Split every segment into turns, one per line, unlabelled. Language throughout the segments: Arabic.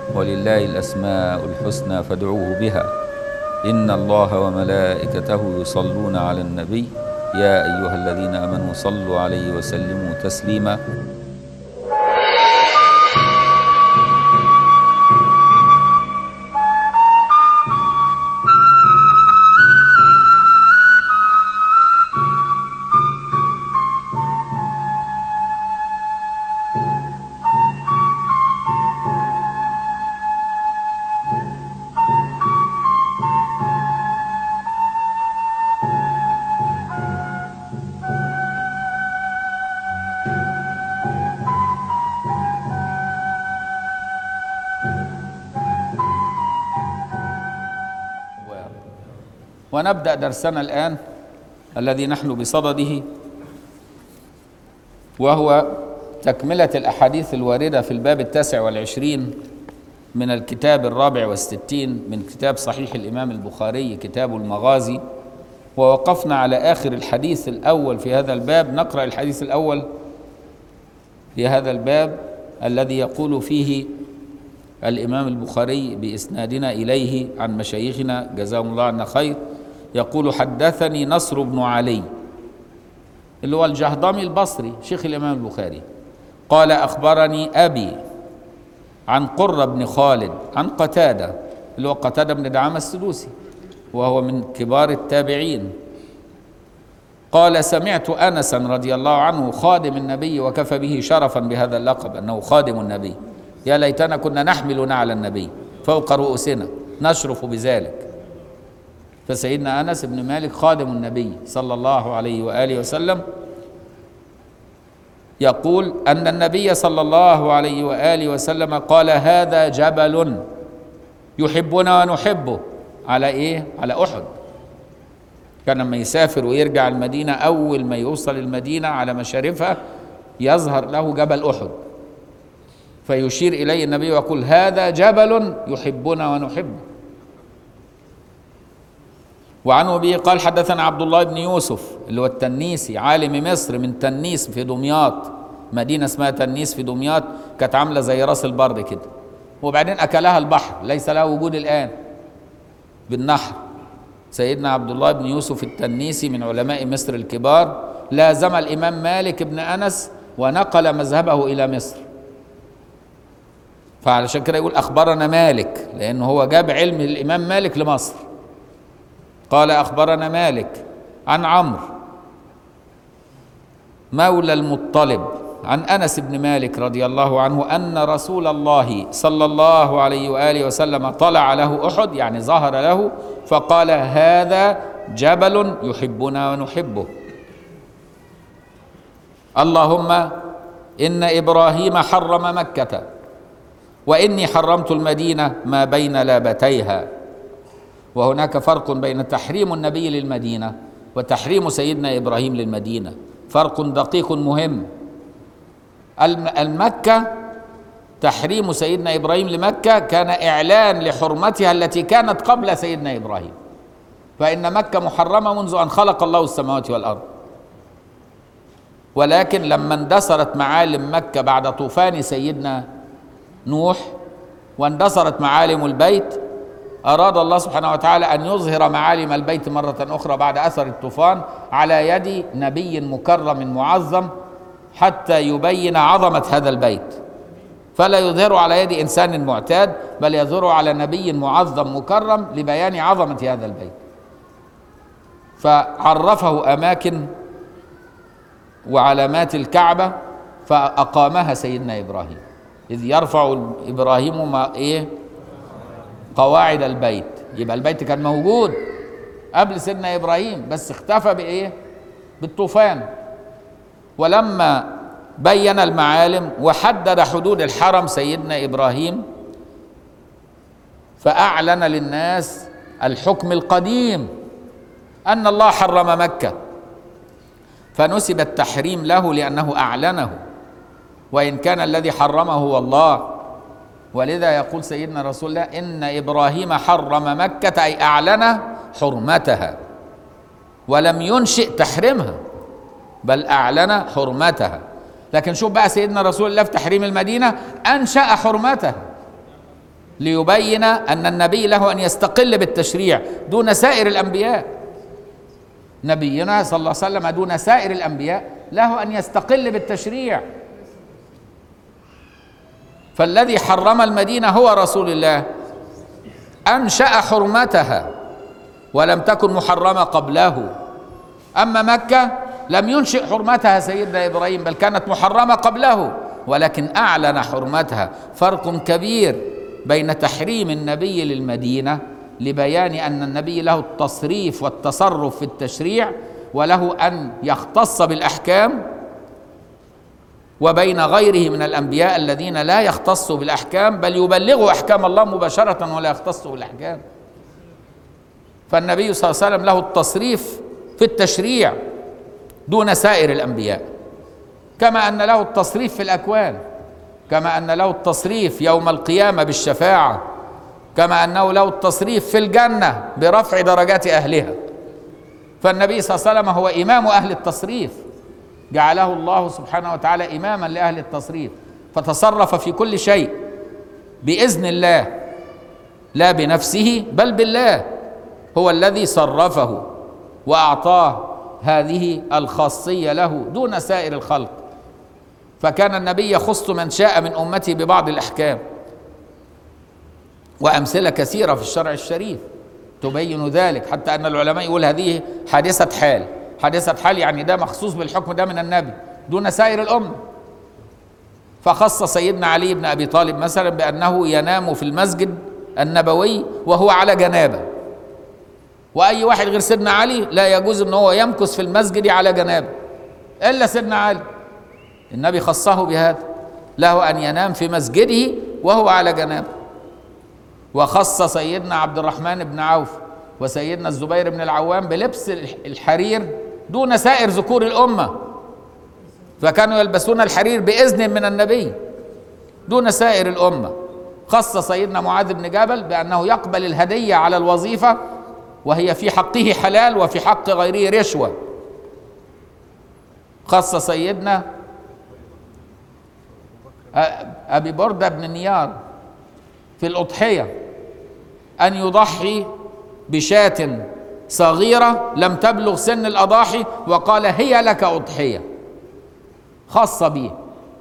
ولله الأسماء الحسنى فادعوه بها إن الله وملائكته يصلون على النبي يا أيها الذين آمنوا صلوا عليه وسلموا تسليما. ونبدأ درسنا الآن الذي نحن بصدده، وهو تكملة الأحاديث الواردة في الباب 29 من الكتاب 64 من كتاب صحيح الإمام البخاري كتاب المغازي. ووقفنا على آخر الحديث الأول في هذا الباب. نقرأ الحديث الأول في هذا الباب الذي يقول فيه الإمام البخاري بإسنادنا إليه عن مشايخنا جزاهم الله عنا خير. يقول: حدثني نصر بن علي اللي هو الجهضمي البصري شيخ الإمام البخاري، قال: أخبرني أبي عن قرة بن خالد عن قتادة اللي هو قتادة بن دعامة السدوسي وهو من كبار التابعين، قال: سمعت أنسا رضي الله عنه خادم النبي، وكفى به شرفا بهذا اللقب أنه خادم النبي. يا ليتنا كنا نحمل نعل النبي فوق رؤوسنا نشرف بذلك. فسيدنا أنس بن مالك خادم النبي صلى الله عليه وآله وسلم يقول أن النبي صلى الله عليه وآله وسلم قال: هذا جبل يحبنا ونحبه. على إيه؟ على أحد. كان لما يسافر ويرجع المدينة أول ما يوصل المدينة على مشارفها يظهر له جبل أحد، فيشير إليه النبي ويقول: هذا جبل يحبنا ونحبه. وعنه به قال: حدثنا عبد الله بن يوسف اللي هو التنيسي عالم مصر من تنيس في دمياط، مدينة اسمها تنيس في دمياط، كانت عاملة زي راس البر كده، وبعدين أكلها البحر، ليس لها وجود الآن بالنحر. سيدنا عبد الله بن يوسف التنيسي من علماء مصر الكبار، لازم الإمام مالك بن أنس ونقل مذهبه إلى مصر، فعلشان كده يقول أخبرنا مالك، لأنه هو جاب علم الإمام مالك لمصر. قال: أخبرنا مالك عن عمرو مولى المطلب عن أنس بن مالك رضي الله عنه أن رسول الله صلى الله عليه وآله وسلم طلع له أحد، يعني ظهر له، فقال: هذا جبل يحبنا ونحبه. اللهم إن إبراهيم حرم مكة وإني حرمت المدينة ما بين لابتيها. وهناك فرق بين تحريم النبي للمدينة وتحريم سيدنا إبراهيم للمدينة، فرق دقيق مهم. المكة تحريم سيدنا إبراهيم لمكة كان إعلان لحرمتها التي كانت قبل سيدنا إبراهيم، فإن مكة محرمة منذ أن خلق الله السماوات والأرض، ولكن لما اندثرت معالم مكة بعد طوفان سيدنا نوح واندثرت معالم البيت، أراد الله سبحانه وتعالى أن يظهر معالم البيت مرة أخرى بعد أثر الطوفان على يد نبي مكرم معظم حتى يبين عظمة هذا البيت، فلا يظهر على يد إنسان معتاد بل يظهر على نبي معظم مكرم لبيان عظمة هذا البيت. فعرفه أماكن وعلامات الكعبة فأقامها سيدنا إبراهيم، إذ يرفع إبراهيم قواعد البيت. يبقى البيت كان موجود قبل سيدنا إبراهيم بس اختفى بإيه؟ بالطوفان. ولما بين المعالم وحدد حدود الحرم سيدنا إبراهيم فأعلن للناس الحكم القديم أن الله حرم مكة، فنسب التحريم له لأنه أعلنه، وإن كان الذي حرمه هو الله. ولذا يقول سيدنا رسول الله: إن إبراهيم حرم مكة، أي أعلن حرمتها ولم ينشئ تحريمها بل أعلن حرمتها. لكن شوف بقى سيدنا رسول الله في تحريم المدينة أنشأ حرمتها، ليبين أن النبي له أن يستقل بالتشريع دون سائر الأنبياء. نبينا صلى الله عليه وسلم دون سائر الأنبياء له أن يستقل بالتشريع. فالذي حرم المدينة هو رسول الله، أنشأ حرمتها ولم تكن محرمة قبله. أما مكة لم ينشئ حرمتها سيدنا إبراهيم، بل كانت محرمة قبله، ولكن أعلن حرمتها. فرق كبير بين تحريم النبي للمدينة لبيان أن النبي له التصريف والتصرف في التشريع وله أن يختص بالأحكام، وبين غيره من الأنبياء الذين لا يختصوا بالأحكام بل يبلغوا أحكام الله مباشرة ولا يختصوا بالأحكام. فالنبي صلى الله عليه وسلم له التصريف في التشريع دون سائر الأنبياء، كما أن له التصريف في الأكوان، كما أن له التصريف يوم القيامة بالشفاعة، كما أنه له التصريف في الجنة برفع درجات أهلها. فالنبي صلى الله عليه وسلم هو إمام أهل التصريف، جعله الله سبحانه وتعالى إماما لأهل التصريف، فتصرف في كل شيء بإذن الله لا بنفسه بل بالله، هو الذي صرفه وأعطاه هذه الخاصية له دون سائر الخلق. فكان النبي يخص من شاء من أمته ببعض الأحكام، وأمثلة كثيرة في الشرع الشريف تبين ذلك، حتى أن العلماء يقول هذه حادثة حال. حادثة حال يعني ده مخصوص بالحكم ده من النبي دون سائر الأمة. فخص سيدنا علي بن أبي طالب مثلا بأنه ينام في المسجد النبوي وهو على جنابه، وأي واحد غير سيدنا علي لا يجوز أنه هو يمكث في المسجد على جنابه إلا سيدنا علي. النبي خصه بهذا، له أن ينام في مسجده وهو على جنابه. وخص سيدنا عبد الرحمن بن عوف وسيدنا الزبير بن العوام بلبس الحرير دون سائر ذكور الأمة، فكانوا يلبسون الحرير بإذن من النبي دون سائر الأمة. خص سيدنا معاذ بن جبل بأنه يقبل الهدية على الوظيفة وهي في حقه حلال وفي حق غيره رشوة. خص سيدنا أبي بردة بن نيار في الأضحية أن يضحي بشاة صغيرة لم تبلغ سن الأضاحي، وقال هي لك أضحية، خاصة به.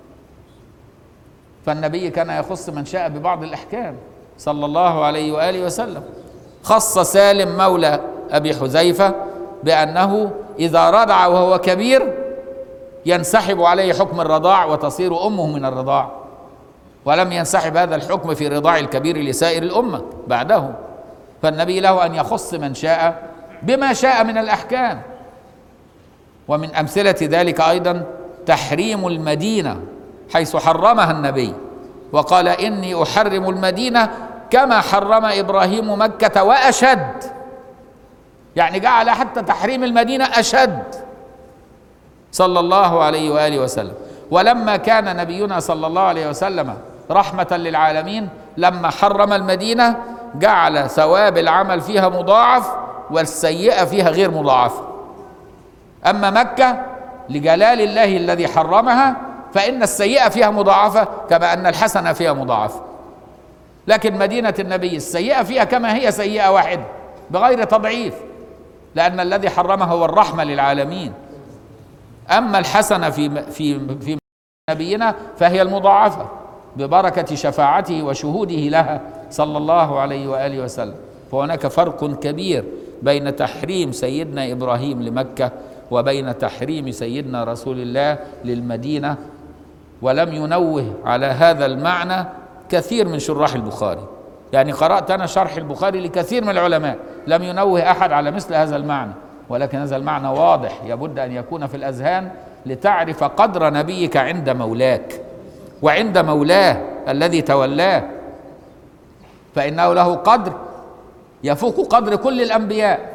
فالنبي كان يخص من شاء ببعض الأحكام صلى الله عليه وآله وسلم. خص سالم مولى أبي حذيفة بأنه إذا رضع وهو كبير ينسحب عليه حكم الرضاع وتصير أمه من الرضاع، ولم ينسحب هذا الحكم في رضاع الكبير لسائر الأمة بعده. فالنبي له أن يخص من شاء بما شاء من الأحكام. ومن أمثلة ذلك أيضا تحريم المدينة، حيث حرمها النبي وقال إني أحرم المدينة كما حرم إبراهيم مكة وأشد، يعني جعل حتى تحريم المدينة أشد صلى الله عليه وآله وسلم. ولما كان نبينا صلى الله عليه وسلم رحمة للعالمين لما حرم المدينة جعل ثواب العمل فيها مضاعف والسيئة فيها غير مضاعفة. أما مكة لجلال الله الذي حرمها فإن السيئة فيها مضاعفة كما أن الحسنة فيها مضاعفة. لكن مدينة النبي السيئة فيها كما هي سيئة واحدة بغير تضعيف، لأن الذي حرمها هو الرحمة للعالمين. أما الحسنة في نبينا فهي المضاعفة ببركة شفاعته وشهوده لها صلى الله عليه وآله وسلم. فهناك فرق كبير بين تحريم سيدنا إبراهيم لمكة وبين تحريم سيدنا رسول الله للمدينة. ولم ينوه على هذا المعنى كثير من شراح البخاري، يعني قرأت أنا شرح البخاري لكثير من العلماء لم ينوه أحد على مثل هذا المعنى، ولكن هذا المعنى واضح يبد أن يكون في الأذهان لتعرف قدر نبيك عند مولاك وعند مولاه الذي تولاه، فإنه له قدر يفوق قدر كل الأنبياء،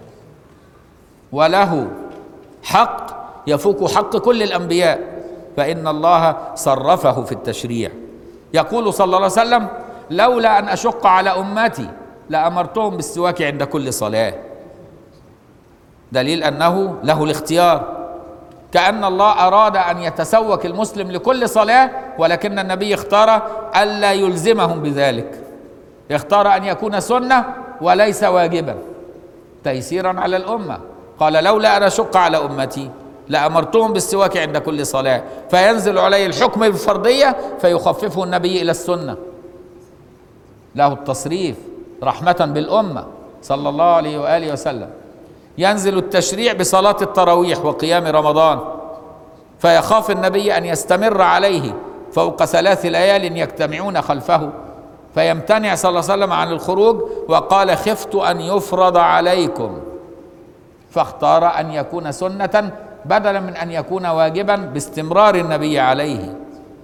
وله حق يفوق حق كل الأنبياء، فإن الله صرفه في التشريع. يقول صلى الله عليه وسلم لولا أن أشق على أمتي لأمرتهم بالسواك عند كل صلاة، دليل أنه له الاختيار، كأن الله أراد أن يتسوك المسلم لكل صلاة، ولكن النبي اختار ألا يلزمهم بذلك، اختار أن يكون سنة وليس واجبا تيسيرا على الأمة. قال لولا أن أشق على أمتي لأمرتهم بالسواك عند كل صلاة، فينزل عليه الحكم بالفرضية فيخففه النبي إلى السنة. له التصريف رحمة بالأمة صلى الله عليه وآله وسلم. ينزل التشريع بصلاة التراويح وقيام رمضان، فيخاف النبي أن يستمر عليه فوق 3 ليال يجتمعون خلفه، فيمتنع صلى الله عليه وسلم عن الخروج، وقال خفت أن يفرض عليكم، فاختار أن يكون سنة بدلا من أن يكون واجبا باستمرار النبي عليه.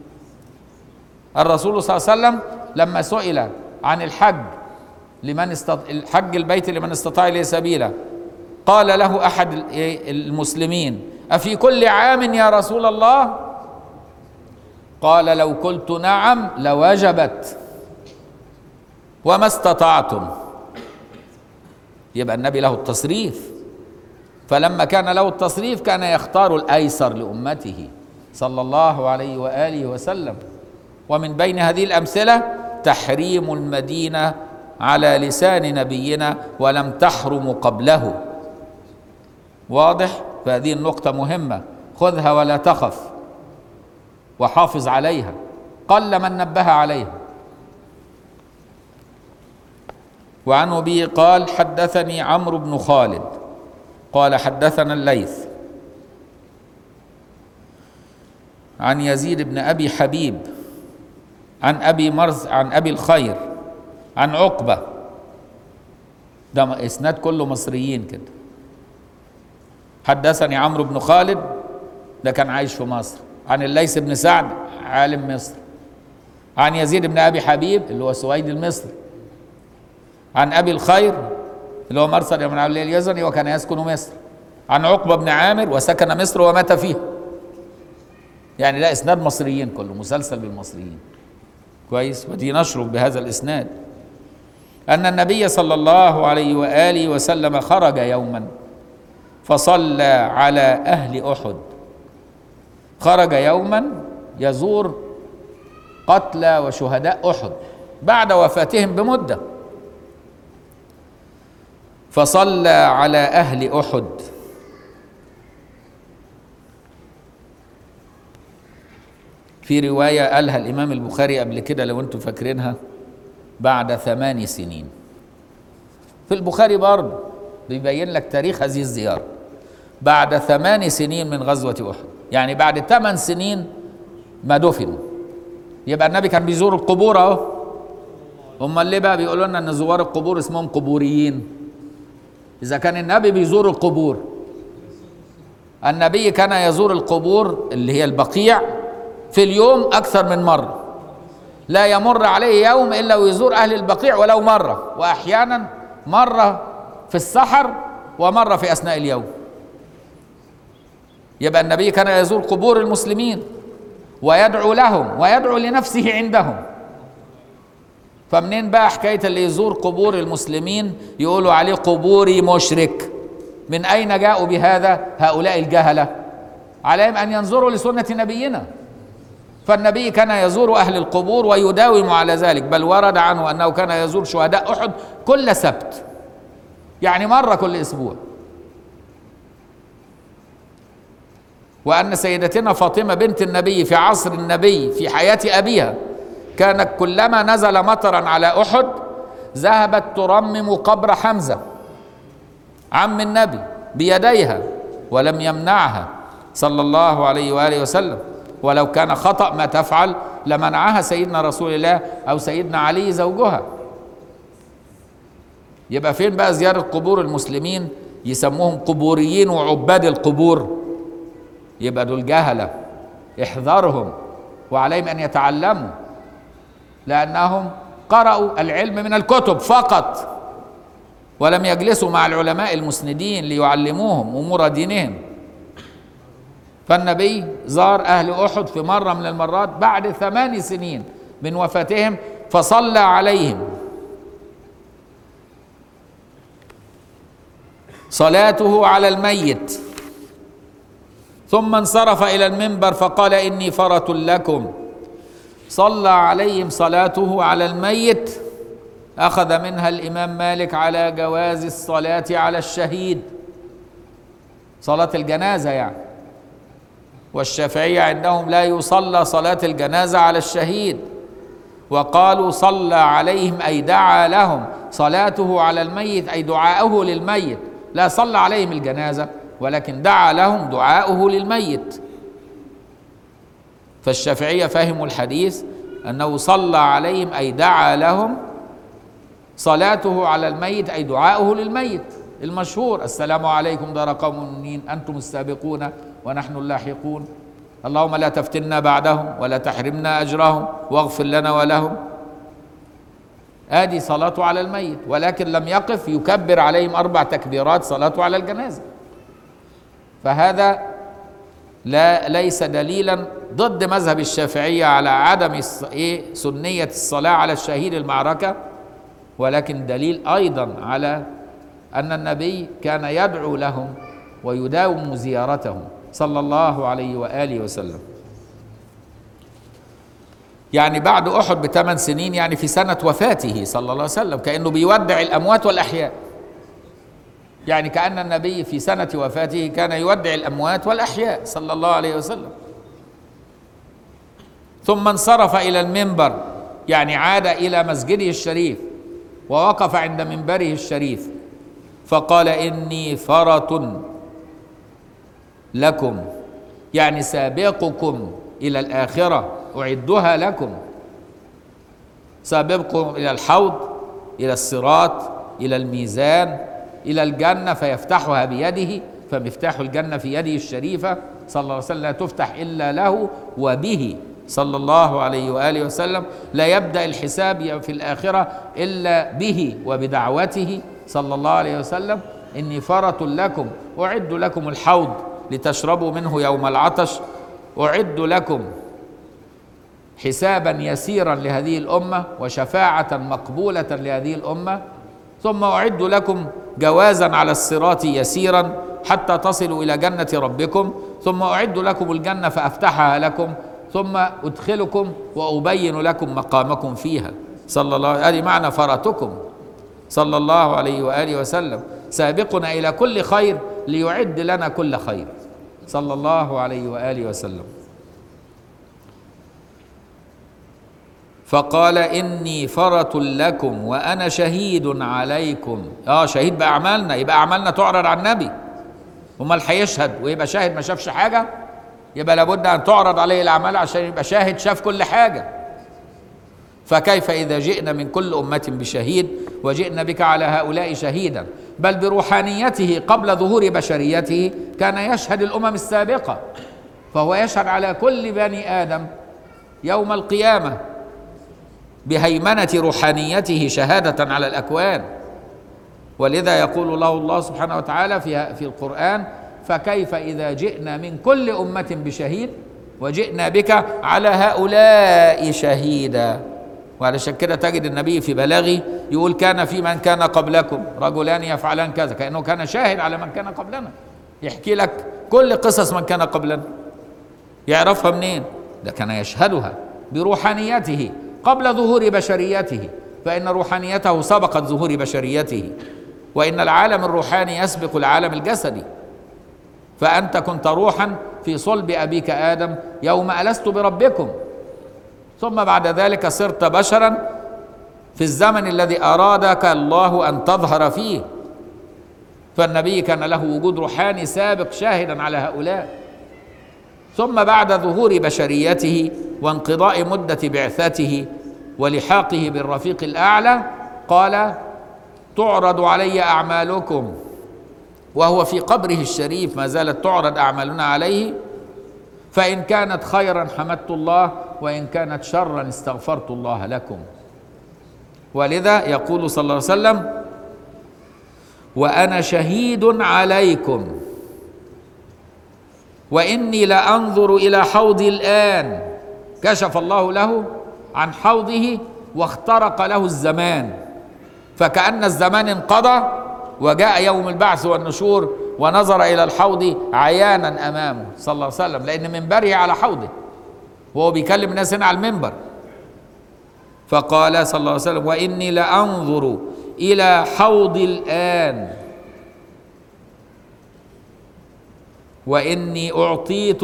الرسول صلى الله عليه وسلم لما سئل عن الحج الحج البيت لمن استطاع إليه سبيلا، قال له أحد المسلمين أفي كل عام يا رسول الله؟ قال لو قلت نعم لوجبت وما استطعتم. يبقى النبي له التصريف، فلما كان له التصريف كان يختار الأيسر لأمته صلى الله عليه وآله وسلم. ومن بين هذه الأمثلة تحريم المدينة على لسان نبينا ولم تحرم قبله. واضح؟ فهذه النقطة مهمة، خذها ولا تخف وحافظ عليها، قل من نبه عليها. وعن أبي قال حدثني عمرو بن خالد قال حدثنا الليث عن يزيد بن أبي حبيب عن أبي مرز عن أبي الخير عن عقبة، ده إسناد كله مصريين كده. حدثني عمرو بن خالد، ده كان عايش في مصر، عن الليث بن سعد عالم مصر، عن يزيد بن أبي حبيب اللي هو سويد المصري، عن أبي الخير اللي هو مرثد بن عبد الله اليزني وكان يسكن مصر، عن عقبة بن عامر وسكن مصر ومات فيها. يعني ده إسناد مصريين كله، مسلسل بالمصريين. كويس. ودي نشرف بهذا الإسناد أن النبي صلى الله عليه وآله وسلم خرج يوما فصلى على أهل أحد. خرج يوما يزور قتلى وشهداء أحد بعد وفاتهم بمدة، فصلى على أهل أحد. في رواية قالها الإمام البخاري قبل كده لو أنتم فاكرينها، بعد 8 سنين. في البخاري برضه بيبين لك تاريخ هذه الزيارة، بعد 8 سنين من غزوة أحد، يعني بعد 8 سنين ما دفن. يبقى النبي كان بيزور القبور أهو. أمال ليه بقى بيقولوا لنا إن زوار القبور اسمهم قبوريين؟ إذا كان النبي بيزور القبور، النبي كان يزور القبور اللي هي البقيع في اليوم أكثر من مرة، لا يمر عليه يوم إلا ويزور أهل البقيع ولو مرة، وأحيانا مرة في السحر ومرة في أثناء اليوم. يبقى النبي كان يزور قبور المسلمين ويدعو لهم ويدعو لنفسه عندهم. فمنين بقى حكاية اللي يزور قبور المسلمين يقولوا عليه قبوري مشرك؟ من أين جاءوا بهذا هؤلاء الجهلة؟ عليهم أن ينظروا لسنة نبينا. فالنبي كان يزور أهل القبور ويداوم على ذلك، بل ورد عنه أنه كان يزور شهداء أحد كل سبت، يعني مرة كل أسبوع. وأن سيدتنا فاطمة بنت النبي في عصر النبي في حياة أبيها كانت كلما نزل مطرا على أحد ذهبت ترمم قبر حمزة عم النبي بيديها ولم يمنعها صلى الله عليه وآله وسلم، ولو كان خطأ ما تفعل لمنعها سيدنا رسول الله أو سيدنا علي زوجها. يبقى فين بقى زيارة قبور المسلمين؟ يسموهم قبوريين وعباد القبور. يبقى دول جهلة، احذرهم، وعليهم أن يتعلموا، لأنهم قرأوا العلم من الكتب فقط ولم يجلسوا مع العلماء المسندين ليعلموهم أمور دينهم. فالنبي زار أهل أحد في مرة من المرات بعد 8 سنين من وفاتهم، فصلى عليهم صلاته على الميت، ثم انصرف إلى المنبر فقال إني فرة لكم. صلى عليهم صلاته على الميت أخذ منها الإمام مالك على جواز الصلاة على الشهيد، صلاة الجنازة يعني، والشافعية عندهم لا يصلى صلاة الجنازة على الشهيد، وقالوا صلى عليهم أي دعا لهم، صلاته على الميت أي دعاؤه للميت، لا صلى عليهم الجنازة ولكن دعا لهم دعاؤه للميت. فالشافعية فهموا الحديث أنه صلى عليهم أي دعا لهم، صلاته على الميت أي دعاؤه للميت المشهور: السلام عليكم دار قوم مؤمنين أنتم السابقون ونحن اللاحقون، اللهم لا تفتنا بعدهم ولا تحرمنا أجرهم واغفر لنا ولهم. آدي صلاته على الميت، ولكن لم يقف يكبر عليهم 4 تكبيرات صلاته على الجنازة. فهذا ليس دليلا ضد مذهب الشافعية على عدم سنية الصلاة على الشهيد المعركة، ولكن دليل أيضا على أن النبي كان يدعو لهم ويداوم زيارتهم صلى الله عليه وآله وسلم. يعني بعد أحد ب8 سنين، يعني في سنة وفاته صلى الله عليه وسلم، كأنه بيودع الأموات والأحياء، يعني كأن النبي في سنة وفاته كان يودع الأموات والأحياء صلى الله عليه وسلم. ثم انصرف إلى المنبر، يعني عاد إلى مسجده الشريف ووقف عند منبره الشريف فقال: إني فرط لكم، يعني سابقكم إلى الآخرة، أعدها لكم، سابقكم إلى الحوض، إلى الصراط، إلى الميزان، إلى الجنة فيفتحها بيده، فمفتاح الجنة في يده الشريفة صلى الله عليه وسلم، لا تفتح إلا له وبه صلى الله عليه وآله وسلم، لا يبدأ الحساب في الآخرة إلا به وبدعوته صلى الله عليه وسلم. إني فرط لكم، أعد لكم الحوض لتشربوا منه يوم العطش، أعد لكم حسابا يسيرا لهذه الأمة وشفاعة مقبولة لهذه الأمة، ثم أعد لكم جوازا على الصراط يسيرا حتى تصلوا إلى جنة ربكم، ثم أعد لكم الجنة فأفتحها لكم، ثم أدخلكم وأبين لكم مقامكم فيها صلى الله عليه وسلم. هذه معنى فرطكم صلى الله عليه وآله وسلم، سابقنا إلى كل خير ليعد لنا كل خير صلى الله عليه وآله وسلم. فقال: إني فرط لكم وأنا شهيد عليكم. شهيد بأعمالنا، يبقى أعمالنا تعرض على النبي، امال هيشهد ويبقى شاهد ما شافش حاجة؟ يبقى لابد أن تعرض عليه الأعمال عشان يبقى شاهد شاف كل حاجة. فكيف إذا جئنا من كل أمة بشهيد وجئنا بك على هؤلاء شهيدا؟ بل بروحانيته قبل ظهور بشريته كان يشهد الأمم السابقة، فهو يشهد على كل بني آدم يوم القيامة بهيمنة روحانيته شهادة على الأكوان. ولذا يقول له الله سبحانه وتعالى في القرآن: فكيف إذا جئنا من كل أمة بشهيد وجئنا بك على هؤلاء شهيدا. وعلشان كده تجد النبي في بلاغه يقول: كان في من كان قبلكم رجلان يفعلان كذا، كأنه كان شاهد على من كان قبلنا، يحكي لك كل قصص من كان قبلنا. يعرفها منين؟ ده كان يشهدها بروحانيته قبل ظهور بشريته، فإن روحانيته سبقت ظهور بشريته، وإن العالم الروحاني يسبق العالم الجسدي. فأنت كنت روحا في صلب أبيك آدم يوم ألست بربكم، ثم بعد ذلك صرت بشرا في الزمن الذي أرادك الله أن تظهر فيه. فالنبي كان له وجود روحاني سابق شاهدا على هؤلاء. ثم بعد ظهور بشريته وانقضاء مدة بعثته ولحاقه بالرفيق الأعلى قال: تعرض علي أعمالكم، وهو في قبره الشريف ما زالت تعرض أعمالنا عليه، فإن كانت خيرا حمدت الله وإن كانت شرا استغفرت الله لكم. ولذا يقول صلى الله عليه وسلم: وأنا شهيد عليكم وإني لأنظر إلى حوضي الآن. كشف الله له عن حوضه واخترق له الزمان، فكأن الزمان انقضى وجاء يوم البعث والنشور ونظر إلى الحوض عيانا أمامه صلى الله عليه وسلم، لأن منبره على حوضه وهو بيكلم الناس هنا على المنبر. فقال صلى الله عليه وسلم: وإني لأنظر إلى حوضي الآن وإني أعطيت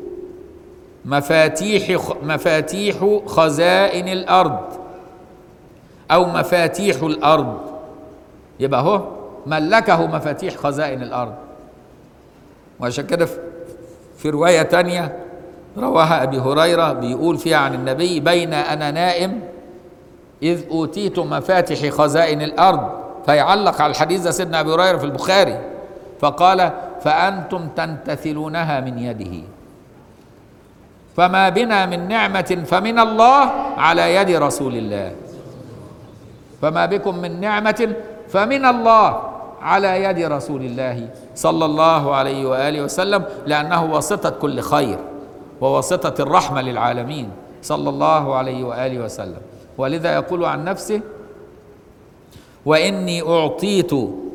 مفاتيح خزائن الأرض أو مفاتيح الأرض. يبقى هو ملكه مفاتيح خزائن الأرض. وعشان كده في رواية تانية رواها أبي هريرة بيقول فيها عن النبي: بين أنا نائم إذ أوتيت مفاتح خزائن الأرض. فيعلق على الحديث ده سيدنا أبي هريرة في البخاري فقال: فأنتم تنتثلونها من يده، فما بنا من نعمة فمن الله على يد رسول الله. فما بكم من نعمة فمن الله على يد رسول الله صلى الله عليه وآله وسلم، لأنه واسطة كل خير وواسطة الرحمة للعالمين صلى الله عليه وآله وسلم. ولذا يقول عن نفسه: وإني أعطيت.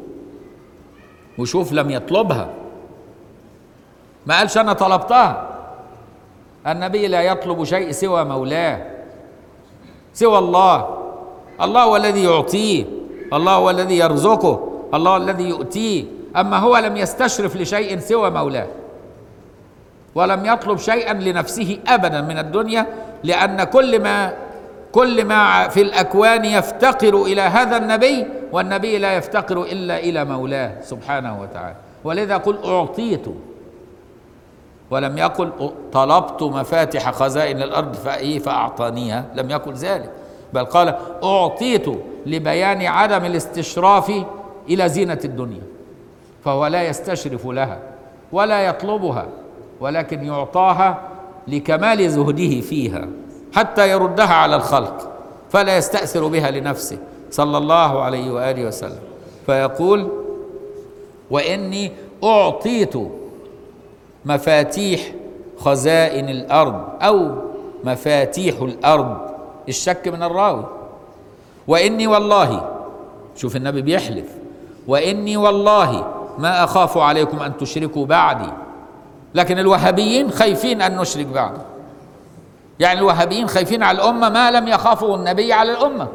وشوف لم يطلبها، ما قالش أنا طلبتها. النبي لا يطلب شيء سوى مولاه، سوى الله. الله هو الذي يعطيه، الله هو الذي يرزقه، الله الذي يؤتيه. أما هو لم يستشرف لشيء سوى مولاه، ولم يطلب شيئا لنفسه أبدا من الدنيا، لأن كل ما في الأكوان يفتقر إلى هذا النبي، والنبي لا يفتقر إلا إلى مولاه سبحانه وتعالى. ولذا قل أعطيت، ولم يقل طلبت مفاتح خزائن الأرض فأعطانيها، لم يقل ذلك، بل قال أعطيت لبيان عدم الاستشراف إلى زينة الدنيا. فهو لا يستشرف لها ولا يطلبها، ولكن يعطاها لكمال زهده فيها حتى يردها على الخلق، فلا يستأثر بها لنفسه صلى الله عليه وآله وسلم. فيقول: وإني أعطيت مفاتيح خزائن الأرض أو مفاتيح الأرض، الشك من الراوي. وإني والله، شوف النبي بيحلف: وإني والله ما أخاف عليكم أن تشركوا بعدي. لكن الوهابيين خايفين أن نشرك بعده، يعني الوهابيين خايفين على الأمة ما لم يخافوا النبي على الأمة،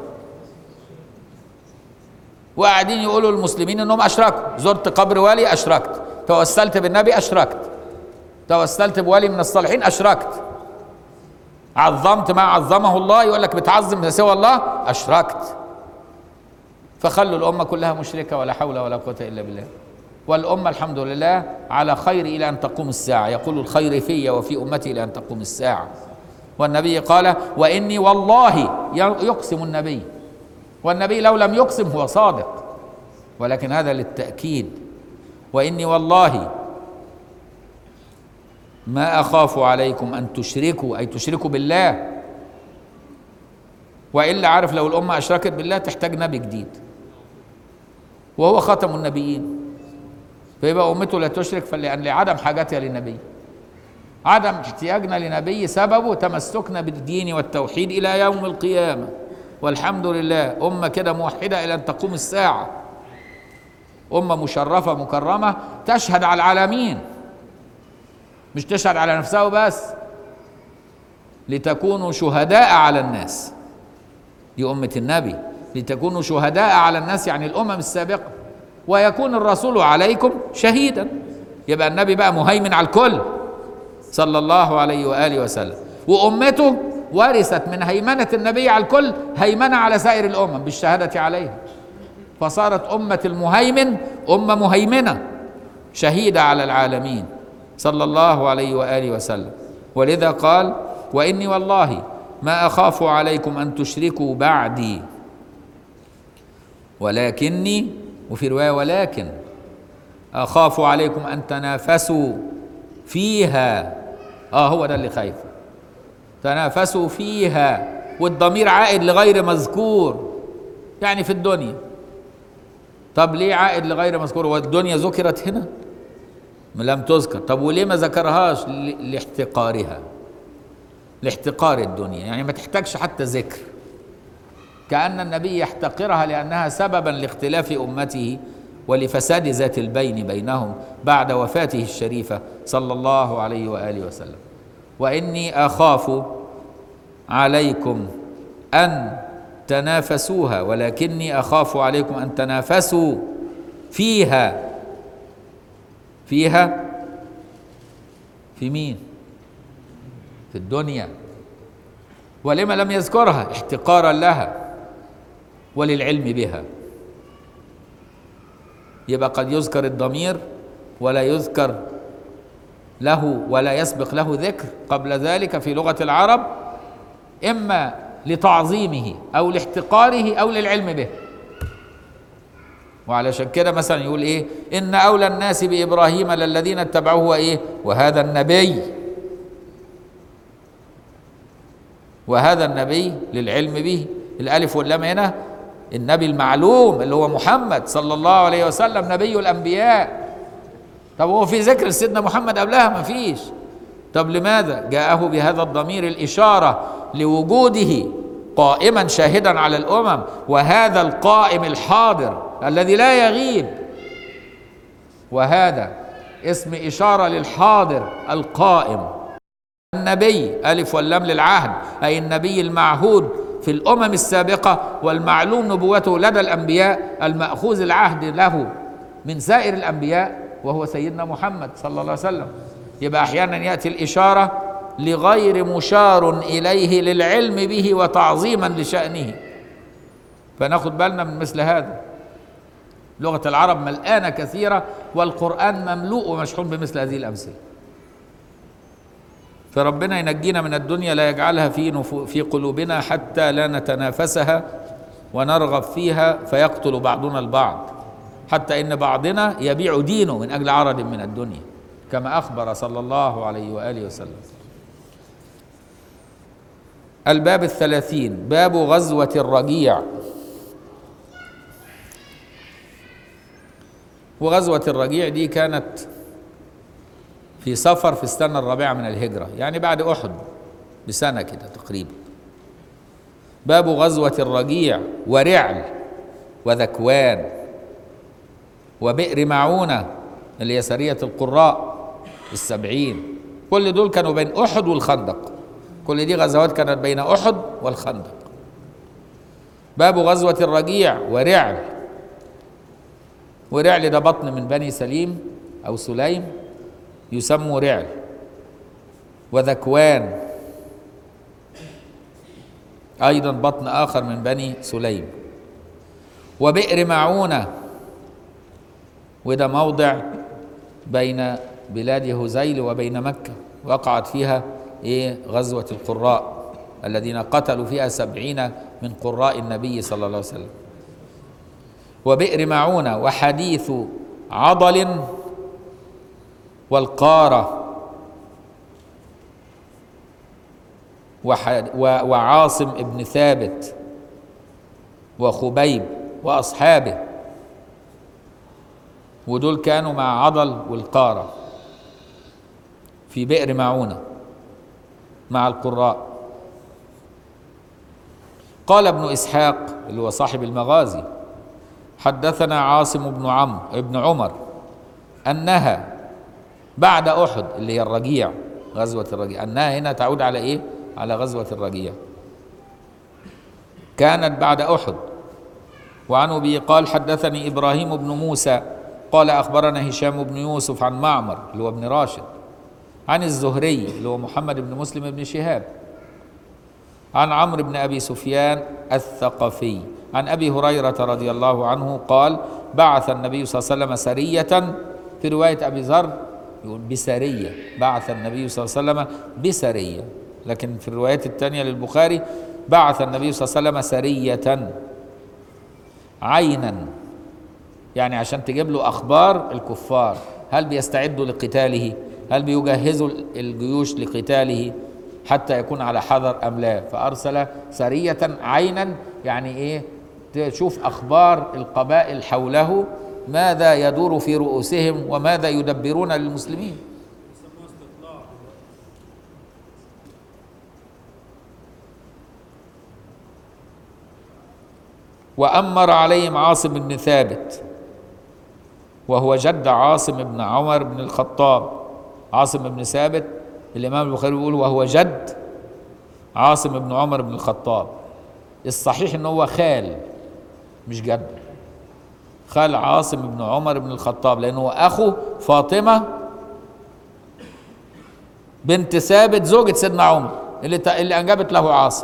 وقاعدين يقولوا للمسلمين أنهم أشركوا. زرت قبر والي أشركت، توسلت بالنبي أشركت، توسلت بولي من الصالحين أشركت، عظمت ما عظمه الله، يقول لك بتعظم ما سوى الله أشركت. فخلوا الأمة كلها مشركة، ولا حول ولا قوة إلا بالله. والأمة الحمد لله على خير إلى أن تقوم الساعة، يقول الخير في وفي أمتي إلى أن تقوم الساعة. والنبي قال: وإني والله، يقسم النبي، والنبي لو لم يقسم هو صادق، ولكن هذا للتأكيد. وإني والله ما أخاف عليكم أن تشركوا، أي تشركوا بالله. وإلا عارف لو الأمة أشركت بالله تحتاج نبي جديد، وهو خاتم النبيين، فيبقى أمته لا تشرك. فلأن لعدم حاجتها للنبي، عدم احتياجنا لنبي سببه تمسكنا بالدين والتوحيد إلى يوم القيامة. والحمد لله أمة كده موحدة إلى أن تقوم الساعة، أمة مشرفة مكرمة تشهد على العالمين، مش تشهد على نفسها وبس، لتكونوا شهداء على الناس. دي أمة النبي، لتكونوا شهداء على الناس، يعني الأمم السابقة، ويكون الرسول عليكم شهيدا. يبقى النبي بقى مهيمن على الكل صلى الله عليه وآله وسلم، وأمته ورثت من هيمنة النبي على الكل هيمنة على سائر الأمم بالشهادة عليه، فصارت أمة المهيمن أمة مهيمنة شهيدة على العالمين صلى الله عليه وآله وسلم. ولذا قال: وإني والله ما أخاف عليكم أن تشركوا بعدي ولكني، وفي رواية ولكن أخاف عليكم أن تنافسوا فيها. هو ده اللي خايف، تنافسوا فيها، والضمير عائد لغير مذكور، يعني في الدنيا. طب ليه عائد لغير مذكور؟ والدنيا ذكرت هنا؟ لم تذكر. طب وليه ما ذكرهاش؟ لاحتقارها، لاحتقار الدنيا، يعني ما تحتاجش حتى ذكر، كأن النبي يحتقرها لأنها سببا لاختلاف أمته ولفساد ذات البين بينهم بعد وفاته الشريفة صلى الله عليه وآله وسلم. وإني أخاف عليكم أن تنافسوها ولكني أخاف عليكم أن تنافسوا فيها. فيها في مين؟ في الدنيا. ولما لم يذكرها؟ احتقارا لها وللعلم بها. يبقى قد يذكر الضمير ولا يذكر له ولا يسبق له ذكر قبل ذلك في لغة العرب، إما لتعظيمه أو لاحتقاره أو للعلم به. وعلشان كده مثلا يقول إيه؟ إن أولى الناس بإبراهيم للذين اتبعوه وإيه؟ وهذا النبي. وهذا النبي للعلم به، الألف واللام هنا النبي المعلوم اللي هو محمد صلى الله عليه وسلم نبي الأنبياء. طب هو في ذكر سيدنا محمد قبلها؟ ما فيش. طب لماذا جاءه بهذا الضمير؟ الإشارة لوجوده قائما شاهدا على الأمم، وهذا القائم الحاضر الذي لا يغيب، وهذا اسم إشارة للحاضر القائم. النبي ألف واللام للعهد، أي النبي المعهود في الأمم السابقة والمعلوم نبوته لدى الأنبياء، المأخوذ العهد له من سائر الأنبياء وهو سيدنا محمد صلى الله عليه وسلم. يبقى أحيانا يأتي الإشارة لغير مشار إليه للعلم به وتعظيما لشأنه، فناخد بالنا من مثل هذا. لغة العرب ملآنة كثيرة، والقرآن مملوء ومشحون بمثل هذه الأمثلة. فربنا ينجينا من الدنيا، لا يجعلها في قلوبنا حتى لا نتنافسها ونرغب فيها فيقتل بعضنا البعض، حتى إن بعضنا يبيع دينه من أجل عرض من الدنيا، كما أخبر صلى الله عليه وآله وسلم. الباب 30 باب غزوة الرجيع. وغزوة الرجيع دي كانت في صفر في السنة الرابعة من الهجرة، يعني بعد أحد بسنة كده تقريبا. باب غزوة الرجيع ورعل وذكوان وبئر معونة اللي هي سرية القراء 70، كل دول كانوا بين أحد والخندق. كل دي غزوات كانت بين أحد والخندق. باب غزوة الرجيع ورعل. ورعل ده بطن من بني سليم أو سليم يسموا رعل. وذكوان أيضا بطن آخر من بني سليم. وبئر معونة وده موضع بين بلاد هزيل وبين مكة، وقعت فيها غزوة القراء الذين قتلوا فيها 70 من قراء النبي صلى الله عليه وسلم. وبئر معونة وحديث عضل والقارة وعاصم ابن ثابت وخبيب وأصحابه، ودول كانوا مع عضل والقارة في بئر معونة مع القراء. قال ابن إسحاق اللي هو صاحب المغازي حدثنا عاصم بن عمر أنها بعد أحد اللي هي الرجيع، غزوة الرجيع، أنها هنا تعود على إيه؟ على غزوة الرجيع، كانت بعد أحد. وعن أبي قال حدثني إبراهيم بن موسى قال أخبرنا هشام بن يوسف عن معمر اللي هو ابن راشد عن الزهري اللي هو محمد بن مسلم بن شهاب عن عمرو بن أبي سفيان الثقفي عن أبي هريرة رضي الله عنه قال بعث النبي صلى الله عليه وسلم سرية، في رواية أبي ذر يقول بسرية، بعث النبي صلى الله عليه وسلم بسرية، لكن في الروايات الثانية للبخاري بعث النبي صلى الله عليه وسلم سرية عينا، يعني عشان تجيب له أخبار الكفار، هل بيستعدوا لقتاله، هل بيجهزوا الجيوش لقتاله حتى يكون على حذر أم لا. فأرسل سرية عينا، يعني إيه؟ تشوف أخبار القبائل حوله، ماذا يدور في رؤوسهم وماذا يدبرون للمسلمين. وأمر عليهم عاصم بن ثابت وهو جد عاصم بن عمر بن الخطاب. عاصم بن ثابت الإمام البخاري يقول وهو جد عاصم بن عمر بن الخطاب، الصحيح ان هو خال مش جد، خال عاصم بن عمر بن الخطاب، لانه اخو فاطمه بنت ثابت زوجة سيدنا عمر اللي انجبت له عاصم.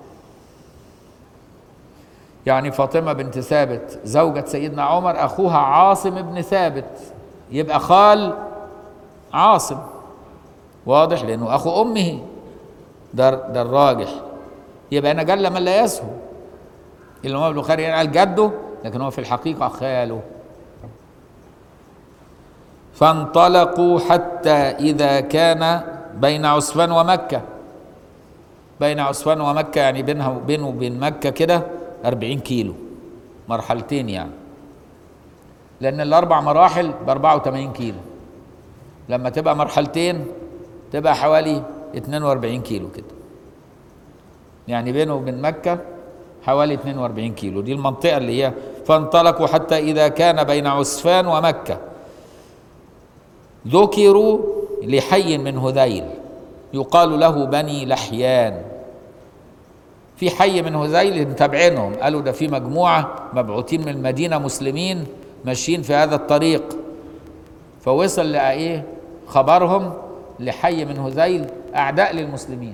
يعني فاطمه بنت ثابت زوجة سيدنا عمر اخوها عاصم بن ثابت، يبقى خال عاصم، واضح، لانه اخو امه، ده الراجح. يبقى انا جل من لا يسهو. الامام البخاري قال جده، لكن هو في الحقيقه خاله. فانطلقوا حتى اذا كان بين عسفان ومكه، بين عسفان ومكه يعني بينه وبين مكه كده 40 كيلو، مرحلتين يعني، لان الاربع مراحل ب 84 كيلو، لما تبقى مرحلتين تبقى حوالي 42 كيلو كده، يعني بينه وبين مكة حوالي 42 كيلو. دي المنطقة اللي هي فانطلقوا حتى إذا كان بين عسفان ومكة ذكروا لحي من هذيل يقال له بني لحيان. في حي من هذيل متابعينهم، قالوا ده في مجموعة مبعوثين من المدينة مسلمين ماشيين في هذا الطريق، فوصل لإيه خبرهم لحي من هذيل أعداء للمسلمين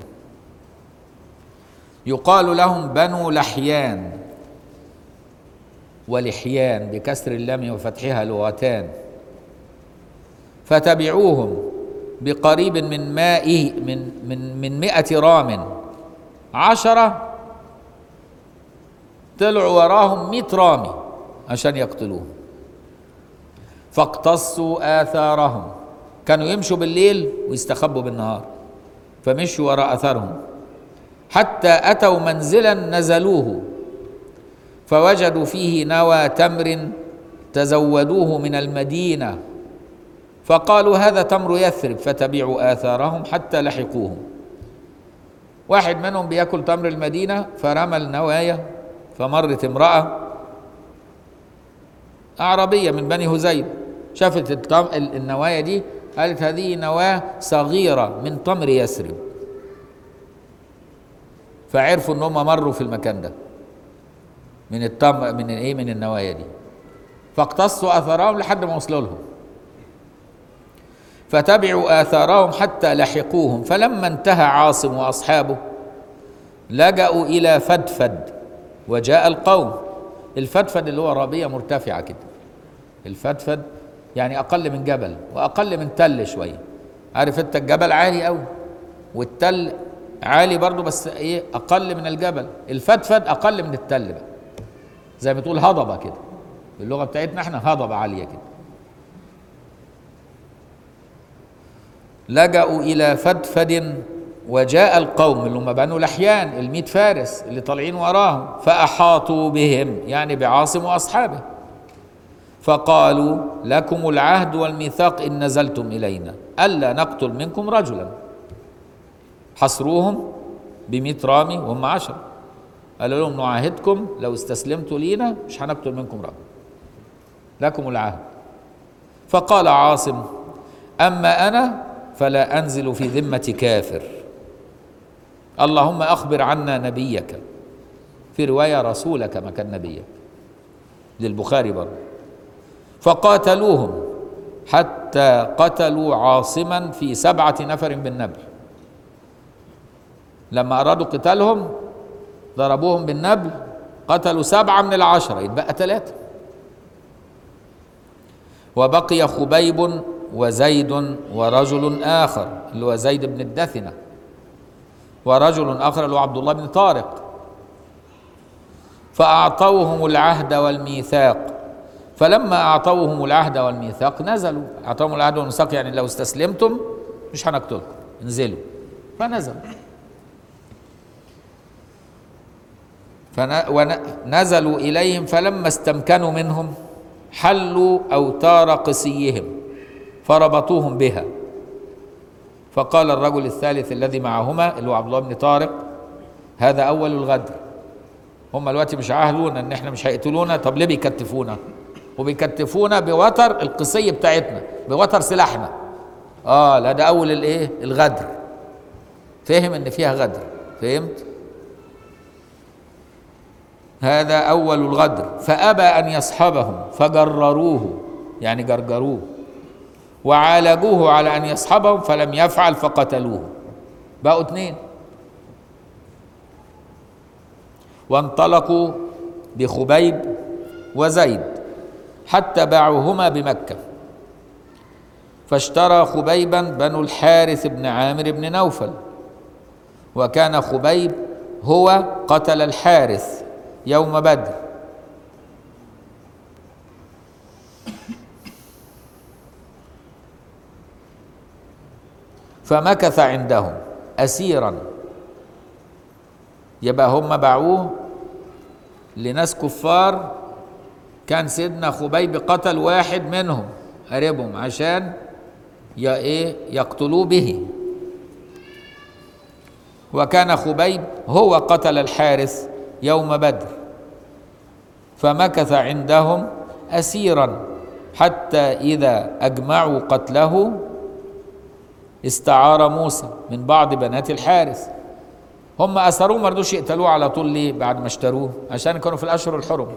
يقال لهم بنو لحيان، ولحيان بكسر اللام وفتحها لغتان. فتبعوهم بقريب من مائه من 100 رام، 10 طلعوا وراهم 100 رامي عشان يقتلوهم. فاقتصوا آثارهم، كانوا يمشوا بالليل ويستخبوا بالنهار، فمشوا وراء أثرهم حتى أتوا منزلا نزلوه فوجدوا فيه نوى تمر تزودوه من المدينة، فقالوا هذا تمر يثرب، فتبعوا آثارهم حتى لحقوهم. واحد منهم بيأكل تمر المدينة فرمى النوايا، فمرت امرأة أعرابية من بني هذيل شافت النوايا دي، قالت هذه نواة صغيرة من تمر يثرب، فعرفوا ان هم مروا في المكان ده من التمر من النوايا دي، فاقتصوا اثارهم لحد ما وصلوا لهم. فتبعوا آثارهم حتى لحقوهم، فلما انتهى عاصم وأصحابه لجأوا إلى فدفد وجاء القوم. الفدفد اللي هو رابية مرتفعة كده، الفدفد يعني أقل من جبل وأقل من تل شوية، عارف أنت الجبل عالي أوي والتل عالي برضو، بس إيه أقل من الجبل. الفدفد أقل من التل بقى، زي ما تقول هضبة كده باللغة بتاعتنا احنا، هضبة عالية كده. لجأوا إلى فدفد وجاء القوم اللي هم بنو لحيان 100 فارس اللي طالعين وراهم، فأحاطوا بهم يعني بعاصم وأصحابه، فقالوا لكم العهد والميثاق إن نزلتم إلينا ألا نقتل منكم رجلا. حصروهم ب100 رامي وهم 10، قالوا لهم نعاهدكم لو استسلمتوا لينا مش هنقتل منكم رجل، لكم العهد. فقال عاصم أما أنا فلا أنزل في ذمة كافر، اللهم أخبر عنا نبيك، في رواية رسولك مكان نبيك للبخاري برضه. فقاتلوهم حتى قتلوا عاصما في 7 نفر بالنبل، لما أرادوا قتالهم ضربوهم بالنبل قتلوا 7 من 10، يتبقى 3. وبقي خبيب وزيد ورجل آخر اللي هو زيد بن الدثنة، ورجل آخر اللي هو عبد الله بن طارق، فأعطوهم العهد والميثاق. فلما أعطوهم العهد والميثاق نزلوا، أعطوهم العهد والميثاق يعني لو استسلمتم مش هنقتلكم، انزلوا. فنزلوا، ونزلوا إليهم، فلما استمكنوا منهم حلوا أوتار قسيهم فربطوهم بها. فقال الرجل الثالث الذي معهما اللي هو عبد الله بن طارق هذا أول الغدر، هم دلوقتي مش عاهدونا ان احنا مش هيقتلونا، طب ليه بيكتفونا؟ وبيكتفونا بوتر القصي بتاعتنا، بوتر سلاحنا. لا ده اول الايه الغدر، فهم ان فيها غدر، فهمت؟ هذا أول الغدر، فأبى أن يصحبهم فجرروه، يعني جرجروه، وعالجوه على أن يصحبهم فلم يفعل فقتلوه، بقوا اتنين. وانطلقوا بخبيب وزيد حتى باعوهما بمكة، فاشترى خبيبا بنو الحارث بن عامر بن نوفل، وكان خبيب هو قتل الحارث يوم بدر، فمكث عندهم أسيرا. يبقى هم باعوه لناس كفار، كان سيدنا خبيب قتل واحد منهم قريبهم عشان يقتلوه به، وكان خبيب هو قتل الحارث يوم بدر، فمكث عندهم أسيرا حتى إذا أجمعوا قتله استعار موسى من بعض بنات الحارث. هم أسروه، ما رضوش يقتلوه على طول. ليه؟ بعد ما اشتروه، عشان كانوا في الأشهر الحرم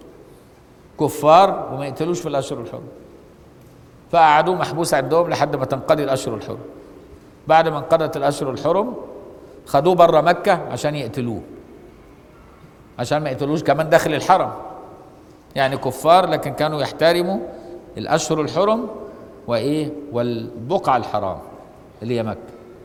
كفار وما يقتلوش في الأشهر الحرم، فقعدوه محبوس عندهم لحد ما تنقضي الأشهر الحرم. بعد ما انقضت الأشهر الحرم خدوه بره مكة عشان يقتلوه، عشان ما يقتلوش كمان داخل الحرم. يعني كفار لكن كانوا يحترموا الأشهر الحرم والبقعة الحرام اللي هي مكة.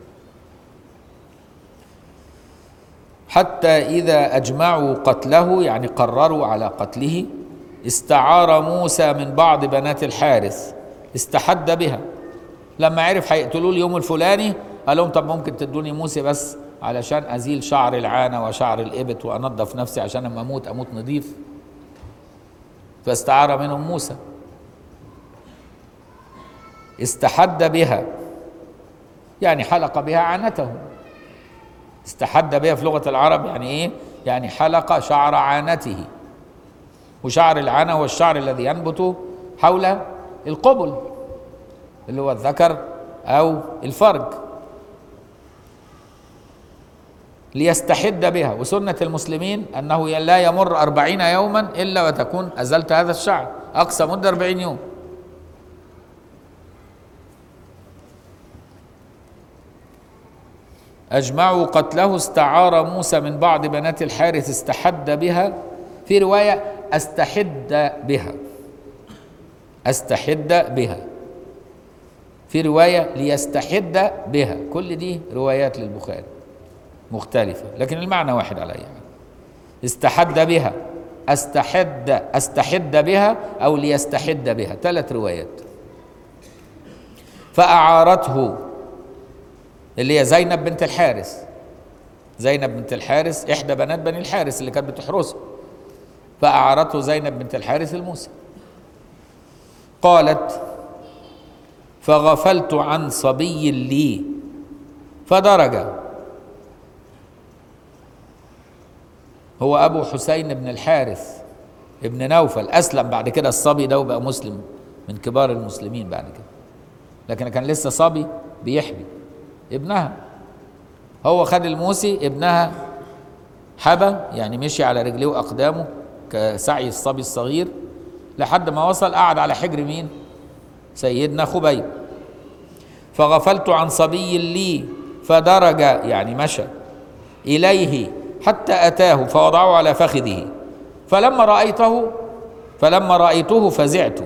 حتى إذا أجمعوا قتله، يعني قرروا على قتله، استعار موسى من بعض بنات الحارث، استحد بها. لما عرف هيقتلوه اليوم الفلاني قال لهم طب ممكن تدوني موسى بس علشان أزيل شعر العانة وشعر الإبط وأنظف نفسي عشان لما أموت نظيف. فاستعار منهم موسى، استحد بها يعني حلق بها عانته. استحد بها في لغة العرب يعني ايه؟ يعني حلق شعر عانته، وشعر العانة هو الشعر الذي ينبت حول القبل اللي هو الذكر أو الفرج، ليستحد بها. وسنة المسلمين أنه لا يمر 40 يوما إلا وتكون أزلت هذا الشعر، أقصى مدة 40 يوم. أجمعوا قتله استعار موسى من بعض بنات الحارث استحد بها، في رواية استحد بها، استحد بها، في رواية ليستحد بها. كل دي روايات للبخاري مختلفة لكن المعنى واحد على يعني. استحد بها، استحد بها أو ليستحد بها، 3 روايات. فأعارته اللي هي زينب بنت الحارث، زينب بنت الحارث إحدى بنات بني الحارث اللي كانت بتحرسه، فأعارته زينب بنت الحارث الموسى. قالت فغفلت عن صبي لي فدرج، هو أبو حسين بن الحارث ابن نوفل، أسلم بعد كده الصبي ده وبقى مسلم من كبار المسلمين بعد كده، لكن كان لسه صبي بيحبي ابنها. هو خد الموسي، ابنها حبى يعني مشي على رجليه وأقدامه كسعي الصبي الصغير لحد ما وصل قعد على حجر مين؟ سيدنا خبيب. فغفلت عن صبي لي فدرج يعني مشى إليه حتى أتاه فوضعه على فخذه، فلما رأيته فزعت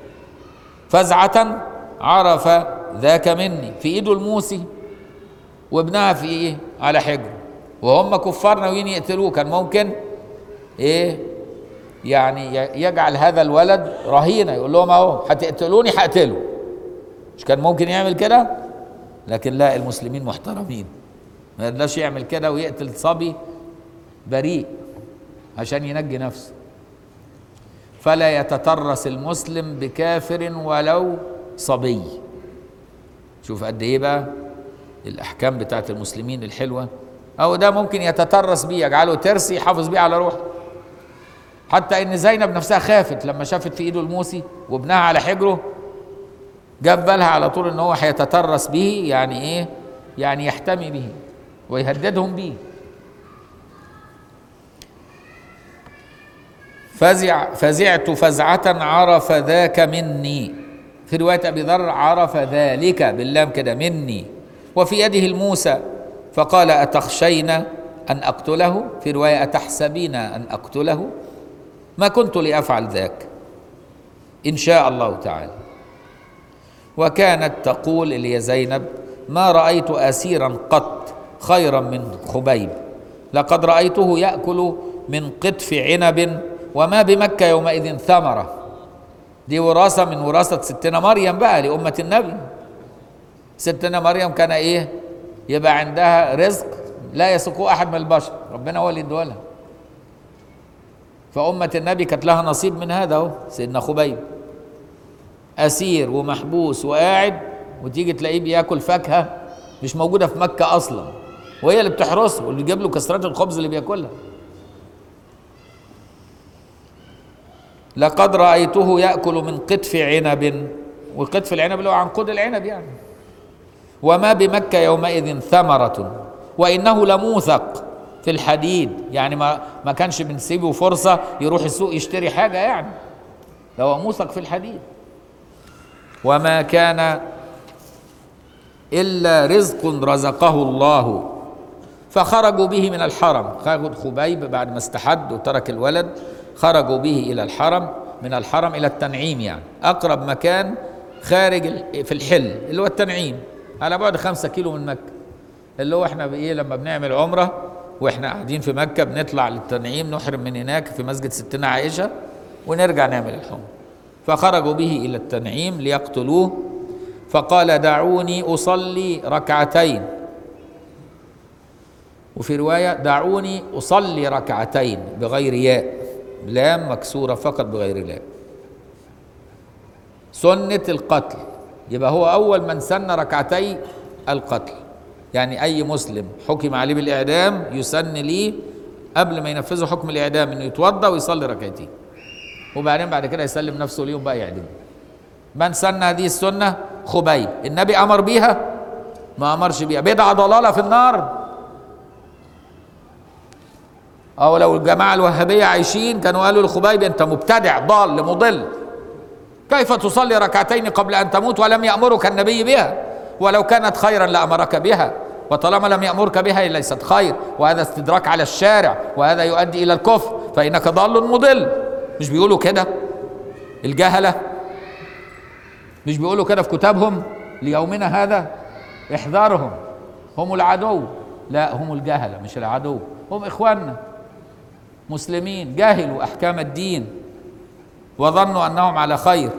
فزعة عرف ذاك مني. في ايده الموسي وابنها في ايه؟ على حجر، وهم كفار ناويين يقتلوه. كان ممكن ايه يعني يجعل هذا الولد رهينة، يقول لهم اهو هتقتلوني هقتله، مش كان ممكن يعمل كده؟ لكن لا، المسلمين محترمين، ما يقدرش يعمل كده ويقتل صبي بريء عشان ينجي نفسه. فلا يتطرس المسلم بكافر ولو صبي. شوف قد ايه بقى الاحكام بتاعت المسلمين الحلوه. او ده ممكن يتطرس بيه، يجعله ترس يحافظ بيه على روحه. حتى ان زينب نفسها خافت لما شافت في ايده الموسي وابنها على حجره، جاب بالها على طول ان هو هيتطرس به، يعني ايه؟ يعني يحتمي به ويهددهم به. فزعت فزعة عرف ذاك مني. في رواية أبي ذر عرف ذلك باللام كده مني. وفي يده الموسى فقال أتخشين أن أقتله؟ في رواية أتحسبين أن أقتله؟ ما كنت لأفعل ذاك إن شاء الله تعالى. وكانت تقول اللي زينب ما رأيت أسيرا قط خيرا من خبيب، لقد رأيته يأكل من قطف عنب وما بمكة يومئذ ثمرة. دي وراثة من وراثة ستنا مريم بقى لأمة النبي. ستنا مريم كان إيه؟ يبقى عندها رزق لا يسقه أحد من البشر، ربنا هو اللي ادوها لها. فأمة النبي كانت لها نصيب من هذا اهو. سيدنا خبيب أسير ومحبوس وقاعد، وتيجي تلاقيه بياكل فاكهة مش موجودة في مكة أصلا، وهي اللي بتحرسه واللي بيجيب له كسرات الخبز اللي بياكلها. لقد رأيته يأكل من قطف عنب، وقطف العنب اللي هو عنقود العنب يعني. وما بمكة يومئذ ثمرة وإنه لموثق في الحديد، يعني ما كانش بنسيبه فرصة يروح السوق يشتري حاجة يعني، ده هو موثق في الحديد. وما كان إلا رزق رزقه الله. فخرجوا به من الحرم. خرج خبيب بعد ما استحد وترك الولد، خرجوا به إلى الحرم، من الحرم إلى التنعيم، يعني أقرب مكان خارج في الحل اللي هو التنعيم، على بعد 5 كيلو من مكة. اللي هو احنا بإيه لما بنعمل عمرة واحنا قاعدين في مكة بنطلع للتنعيم نحرم من هناك في مسجد ستنا عائشة ونرجع نعمل الحمرة. فخرجوا به إلى التنعيم ليقتلوه. فقال دعوني أصلي ركعتين، وفي رواية دعوني أصلي ركعتين بغير ياء، لام مكسورة فقط بغير لام. سنة القتل، يبقى هو أول من سن ركعتي القتل. يعني أي مسلم حكم عليه بالإعدام يسن ليه قبل ما ينفذوا حكم الإعدام إنه يتوضأ ويصلي ركعتين، وبعدين بعد كده يسلم نفسه ليهم بقى يعدم. من سن هذه السنة خبيب. النبي أمر بيها؟ ما أمرش بيها. بدعة ضلالة في النار. أو لو الجماعة الوهابية عايشين كانوا قالوا لخبيب أنت مبتدع ضال مضل، كيف تصلي ركعتين قبل أن تموت ولم يأمرك النبي بها؟ ولو كانت خيرا لأمرك بها، وطالما لم يأمرك بها ليست خير، وهذا استدراك على الشارع، وهذا يؤدي إلى الكفر، فإنك ضال مضل. مش بيقولوا كده الجهلة؟ مش بيقولوا كده في كتابهم ليومنا هذا؟ احذرهم، هم العدو. لا، هم الجهلة مش العدو، هم إخواننا مسلمين جاهلوا أحكام الدين وظنوا أنهم على خير.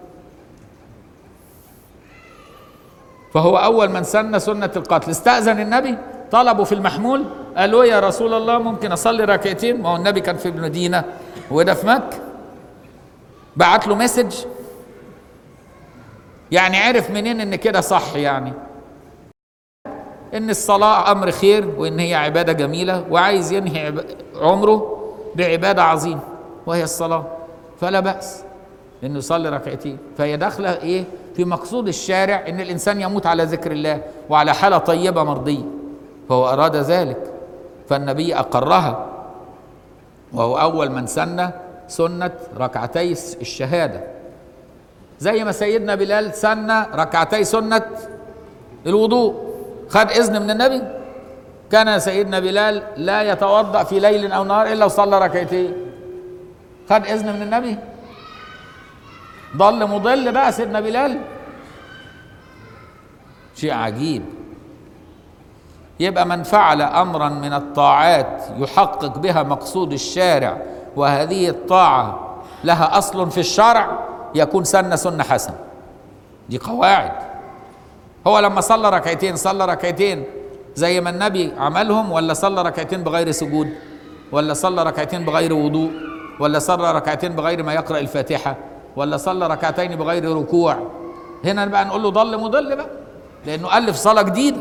فهو أول من سن سنة القتل. استأذن النبي، طلبوا في المحمول، قالوا يا رسول الله ممكن أصلي ركعتين؟ ما هو النبي كان في المدينة وده في مكة. بعت له مسج، يعني عرف منين ان كده صح؟ يعني ان الصلاة امر خير وان هي عبادة جميلة، وعايز ينهي عمره بعبادة عظيمة وهي الصلاة، فلا بأس انه يصلي ركعتين. فهي داخلة ايه في مقصود الشارع، ان الانسان يموت على ذكر الله وعلى حالة طيبة مرضية، فهو اراد ذلك فالنبي اقرها. وهو اول من سن سنة ركعتي الشهادة، زي ما سيدنا بلال سن ركعتي سنة الوضوء. خد إذن من النبي. كان سيدنا بلال لا يتوضأ في ليل أو نهار إلا وصلى ركعتين. خد إذن من النبي. ضل مضل بقى سيدنا بلال، شيء عجيب. يبقى من فعل أمرا من الطاعات يحقق بها مقصود الشارع، وهذه الطاعة لها أصل في الشرع، يكون سنة سنة حسنة. دي قواعد. هو لما صلى ركعتين صلى ركعتين زي ما النبي عملهم، ولا صلى ركعتين بغير سجود، ولا صلى ركعتين بغير وضوء، ولا صلى ركعتين بغير ما يقرأ الفاتحة، ولا صلى ركعتين بغير ركوع؟ هنا بقى نقول له ضل مضل بقى، لأنه ألف صلاة جديدة.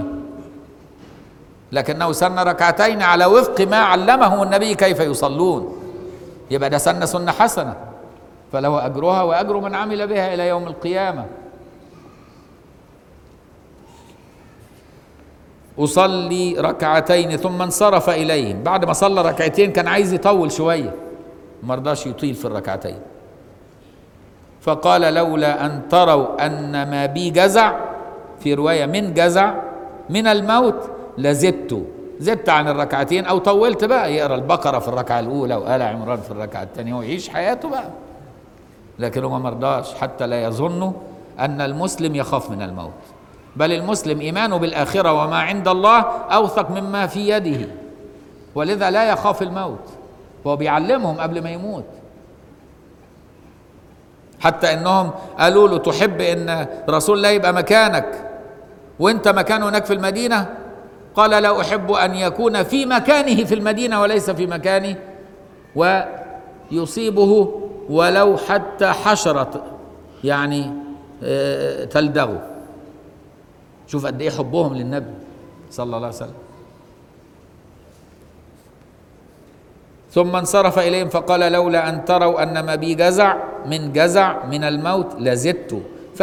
لكنه سن ركعتين على وفق ما علمه النبي كيف يصلون، يبقى ده سن سنة حسنة، فله أجرها وأجر من عمل بها إلى يوم القيامة. أصلي ركعتين ثم انصرف إليهم. بعد ما صلى ركعتين كان عايز يطول شوية، ما رضاش يطيل في الركعتين. فقال لولا أن تروا أن ما بي جزع، في رواية من جزع من الموت زدت عن الركعتين، أو طولت بقى يقرأ البقرة في الركعة الأولى وآل عمران في الركعة الثانية ويعيش حياته بقى. لكن هو ما رضاش حتى لا يظنوا أن المسلم يخاف من الموت، بل المسلم إيمانه بالآخرة وما عند الله أوثق مما في يده، ولذا لا يخاف الموت. هو بيعلمهم قبل ما يموت، حتى انهم قالوا له تحب ان رسول الله يبقى مكانك وانت مكانه هناك في المدينة؟ قال لا أحب أن يكون في مكانه في المدينة وليس في مكاني، ويصيبه ولو حتى حشرة يعني تلدغه. شوف قد ايه حبهم للنبي صلى الله عليه وسلم. ثم انصرف إليهم فقال لولا أن تروا أن ما بي جزع من الموت لزدت.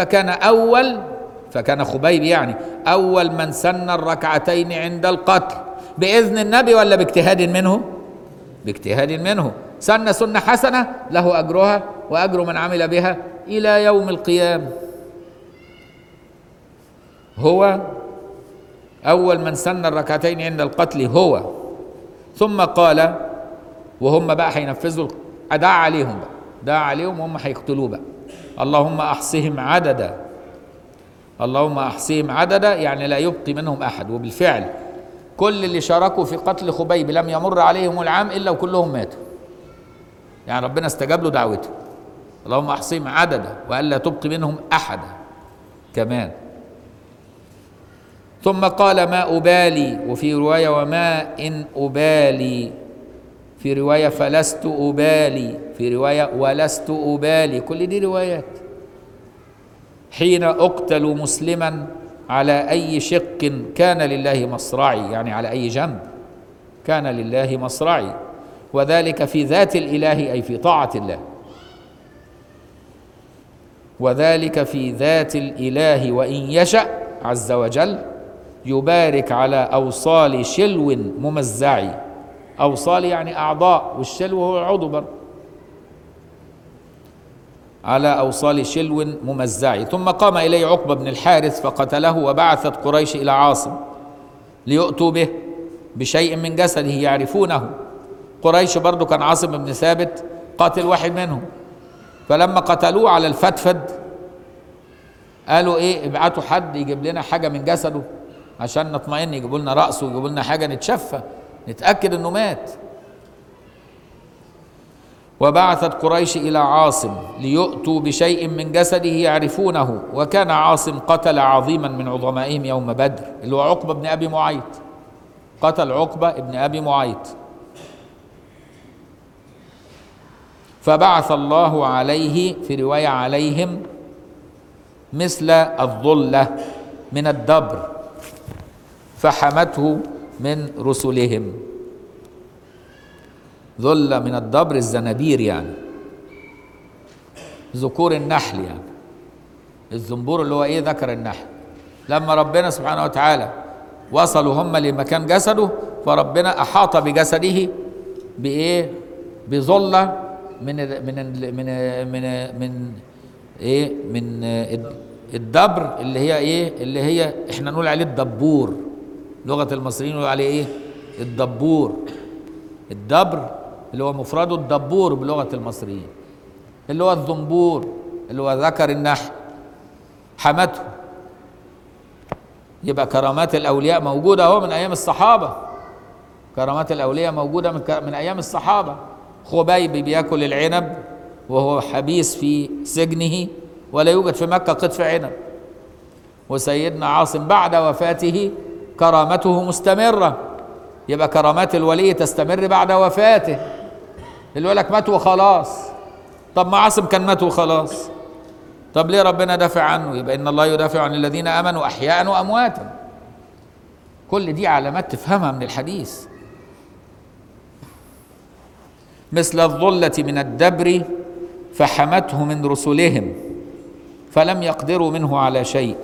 فكان خبيب يعني أول من سن الركعتين عند القتل بإذن النبي ولا باجتهاد منه؟ باجتهاد منه. سن سنة حسنة له أجرها وأجر من عمل بها إلى يوم القيامة. هو أول من سن الركعتين عند القتل هو. ثم قال وهم بقى هينفذوا، دعا عليهم وهم هيقتلوه بقى. اللهم أحصهم عددا، اللهم أحصهم عددا، يعني لا يبقي منهم أحد. وبالفعل كل اللي شاركوا في قتل خبيب لم يمر عليهم العام إلا وكلهم ماتوا، يعني ربنا استجاب له دعوته. اللهم أحصهم عددا وألا تبقي منهم أحدا كمان. ثم قال ما أبالي، وفي رواية وما إن أبالي، في رواية فلست أبالي، في رواية ولست أبالي، كل دي روايات. حين أقتل مسلما على أي شق كان لله مصرعي، يعني على أي جنب كان لله مصرعي، وذلك في ذات الإله أي في طاعة الله، وذلك في ذات الإله وإن يشأ عز وجل يبارك على أوصال شلو ممزعي. أوصال يعني أعضاء، والشلو هو عضو برضه. على أوصال شلو ممزعي. ثم قام إليه عقبة بن الحارث فقتله، وبعثت قريش إلى عاصم ليؤتوا به بشيء من جسده يعرفونه. قريش برضه كان عاصم بن ثابت قاتل واحد منهم، فلما قتلوه على الفتفد قالوا ايه، ابعتوا حد يجيب لنا حاجة من جسده عشان نطمئن، يجيبوا لنا رأسه ويجيبوا لنا حاجة نتشفى نتأكد انه مات. وبعثت قريش إلى عاصم ليؤتوا بشيء من جسده يعرفونه، وكان عاصم قتل عظيما من عظمائهم يوم بدر اللي هو عقبة بن أبي معيط، قتل عقبة بن أبي معيط. فبعث الله عليه، في رواية عليهم، مثل الظلة من الدبر فحمته من رسلهم. ظلة من الدبر الزنابير، يعني ذكور النحل، يعني الزنبور اللي هو ايه، ذكر النحل. لما ربنا سبحانه وتعالى وصلوا هم لمكان جسده، فربنا احاط بجسده بايه، بظلة من ايه، من الدبر اللي هي ايه، اللي هي احنا نقول عليه الدبور، لغة المصريين نقول عليه ايه، الدبور. الدبر اللي هو مفرده الدبور بلغة المصريين، اللي هو الزنبور اللي هو ذكر النحل، حمته. يبقى كرامات الأولياء موجودة اهو من أيام الصحابة، كرامات الأولياء موجودة من أيام الصحابة. خبيب بياكل العنب وهو حبيس في سجنه ولا يوجد في مكة قطف عنب، وسيدنا عاصم بعد وفاته كرامته مستمرة. يبقى كرامات الولي تستمر بعد وفاته. اللي يقول لك مات وخلاص، طب ما عاصم كان مات وخلاص، طب ليه ربنا دافع عنه؟ يبقى إن الله يدافع عن الذين آمنوا أحياء وأمواتا. كل دي علامات تفهمها من الحديث. مثل الظلة من الدبر فحمته من رسلهم فلم يقدروا منه على شيء.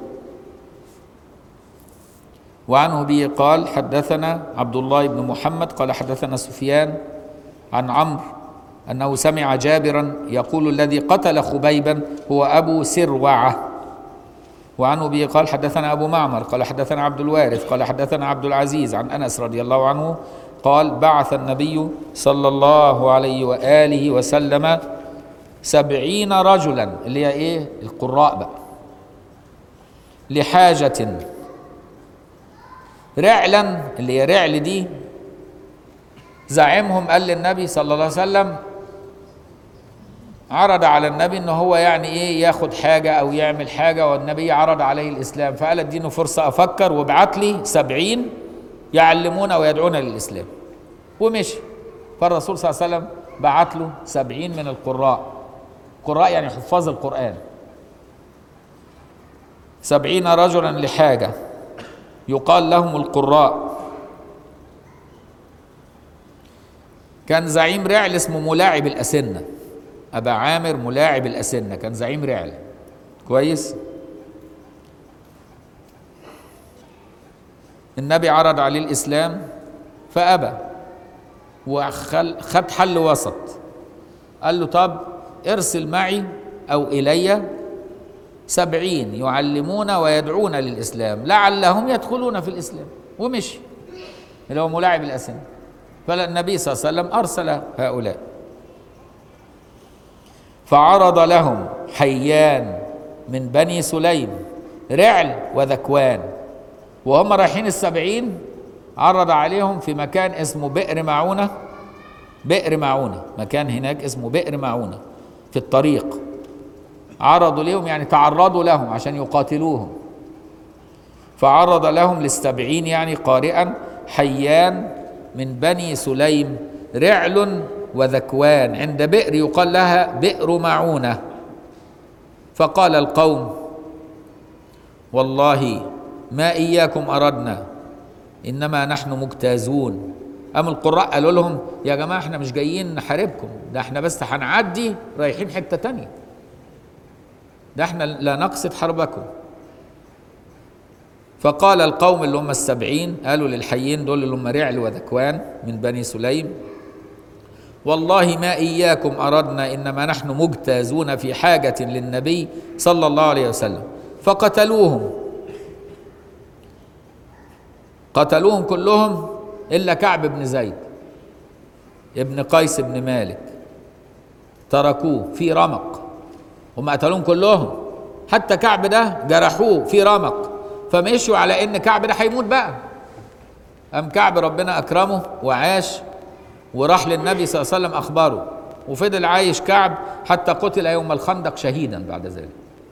وعنه به قال حدثنا عبد الله بن محمد قال حدثنا سفيان عن عمرو أنه سمع جابرا يقول الذي قتل خبيبا هو أبو سروعة. وعن أبي قال حدثنا أبو معمر قال حدثنا عبد الوارث قال حدثنا عبد العزيز عن أنس رضي الله عنه قال بعث النبي صلى الله عليه وآله وسلم 70 رجلا، اللي هي إيه؟ القراء بقى، لحاجة. رعلا، اللي هي رعل دي، زعيمهم قال للنبي صلى الله عليه وسلم، عرض على النبي ان هو يعني ايه ياخد حاجة او يعمل حاجة، والنبي عرض عليه الاسلام، فقال ادينه فرصة افكر وابعت لي 70 يعلمون ويدعون للاسلام. ومشي. فالرسول صلى الله عليه وسلم بعت له 70 من القراء، قراء يعني حفاظ القرآن، 70 رجلا لحاجة يقال لهم القراء. كان زعيم رعل اسمه ملاعب الأسنة، أبا عامر ملاعب الأسنة، كان زعيم رعل كويس. النبي عرض عليه الإسلام فأبى، وخد حل وسط، قال له طب ارسل معي أو إلي 70 يعلمون ويدعون للإسلام لعلهم يدخلون في الإسلام. ومشي، اللي هو ملاعب الأسنة. فالنبي صلى الله عليه وسلم أرسل هؤلاء، فعرض لهم حيان من بني سليم، رعل وذكوان، وهم رايحين 70 عرض عليهم في مكان اسمه بئر معونة. بئر معونة، مكان هناك اسمه بئر معونة في الطريق. عرضوا لهم يعني تعرضوا لهم عشان يقاتلوهم. فعرض لهم ل70 يعني قارئا حيان من بني سليم، رعل وذكوان، عند بئر يقال لها بئر معونة. فقال القوم والله ما إياكم أردنا إنما نحن مجتازون. أم القراء قالوا لهم يا جماعة احنا مش جايين نحاربكم، ده احنا بس هنعدي رايحين حتة تانية، ده احنا لا نقصد حربكم. فقال القوم اللي هم 70 قالوا للحيين دول اللي هم رعل وذكوان من بني سليم والله ما إياكم أردنا إنما نحن مجتازون في حاجة للنبي صلى الله عليه وسلم. فقتلوهم، قتلوهم كلهم إلا كعب بن زيد ابن قيس بن مالك، تركوه في رمق. هم قتلوهم كلهم، حتى كعب ده جرحوه في رمق، فمشوا على ان كعب ده هيموت بقى. قام كعب ربنا اكرمه وعاش، وراح للنبي صلى الله عليه وسلم اخبره، وفضل عايش كعب حتى قتل يوم الخندق شهيدا بعد ذلك.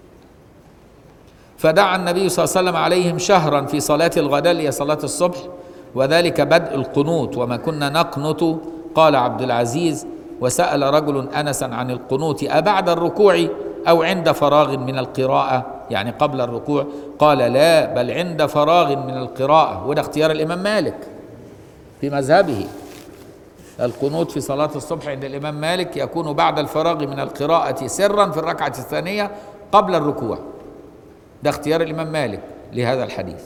فدعا النبي صلى الله عليه وسلم عليهم شهرا في صلاة الغداء اللي هي صلاة الصبح، وذلك بدء القنوت، وما كنا نقنط. قال عبد العزيز وسأل رجل أنسا عن القنوت أبعد الركوع أو عند فراغ من القراءة، يعني قبل الركوع؟ قال لا، بل عند فراغ من القراءة، وده اختيار الإمام مالك في مذهبه. القنوت في صلاة الصبح عند الإمام مالك يكون بعد الفراغ من القراءة سرا في الركعة الثانية قبل الركوع، ده اختيار الإمام مالك لهذا الحديث.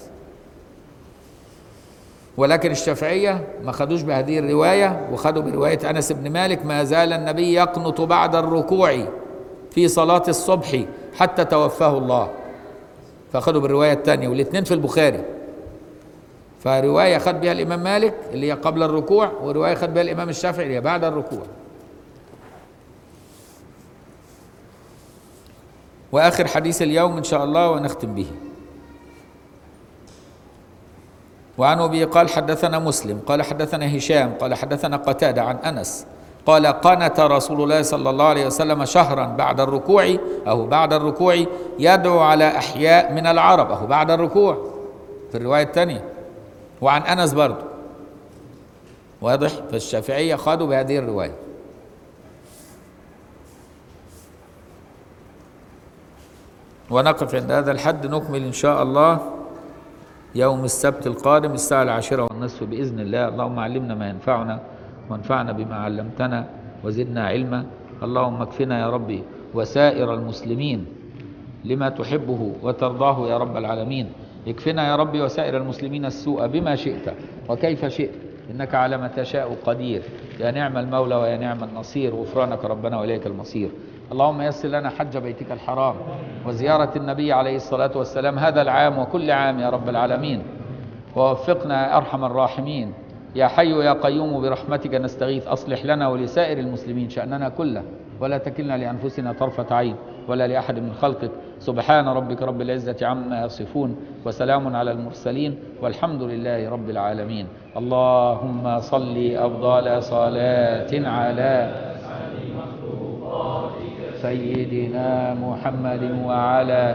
ولكن الشافعية ما خدوش بهذه الرواية، وخدوا برواية أنس بن مالك ما زال النبي يقنط بعد الركوع في صلاة الصبح حتى توفاه الله، فأخذوا بالرواية الثانية، والاثنين في البخاري. فرواية خد بها الإمام مالك اللي هي قبل الركوع، ورواية خد بها الإمام الشافعي اللي هي بعد الركوع. وآخر حديث اليوم إن شاء الله ونختم به. وعن أبي قال حدثنا مسلم قال حدثنا هشام قال حدثنا قتادة عن أنس قال قنت رسول الله صلى الله عليه وسلم شهرا بعد الركوع، أو بعد الركوع يدعو على أحياء من العرب، أو بعد الركوع في الرواية الثانية. وعن أنس برضو واضح، فالشافعية خدوا بهذه الرواية. ونقف عند هذا الحد، نكمل إن شاء الله يوم السبت القادم الساعة 10:30 بإذن الله. اللهم علمنا ما ينفعنا وانفعنا بما علمتنا وزدنا علما. اللهم اكفنا يا ربي وسائر المسلمين لما تحبه وترضاه يا رب العالمين. اكفنا يا ربي وسائر المسلمين السوء بما شئت وكيف شئت، إنك على ما تشاء قدير. يا نعم المولى ويا نعم النصير. غفرانك ربنا وإليك المصير. اللهم يسر لنا حج بيتك الحرام وزيارة النبي عليه الصلاة والسلام هذا العام وكل عام يا رب العالمين، ووفقنا يا أرحم الراحمين. يا حي يا قيوم برحمتك نستغيث، أصلح لنا ولسائر المسلمين شأننا كله، ولا تكلنا لأنفسنا طرفة عين ولا لأحد من خلقك. سبحان ربك رب العزة عما يصفون، وسلام على المرسلين، والحمد لله رب العالمين. اللهم صل أفضل صلاة على سيدنا محمد وعلى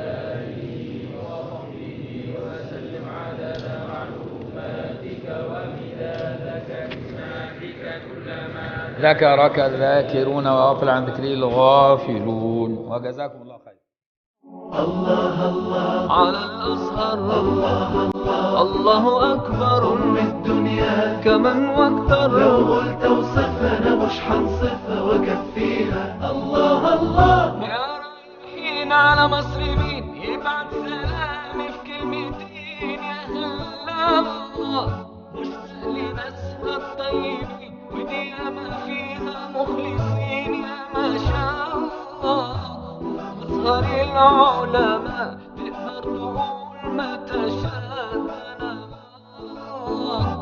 ذكرك الذاكرون وغفل عن ذكري الغافلون. وجزاكم الله خير.
الله الله على الأزهر، الله الله الله أكبر من الدنيا كمن واكثر. لو قلت وصفنا مش حنصفها وكفيها. الله الله يا رايحين على مصر مين يبعت سلامي في كلمتين. يا هلا الله مش سهل ناسها الطيبين، ودي ما فيها مخلصين. يا ما شاء الله أزهر العلماء تقدر تقول ما تشاء.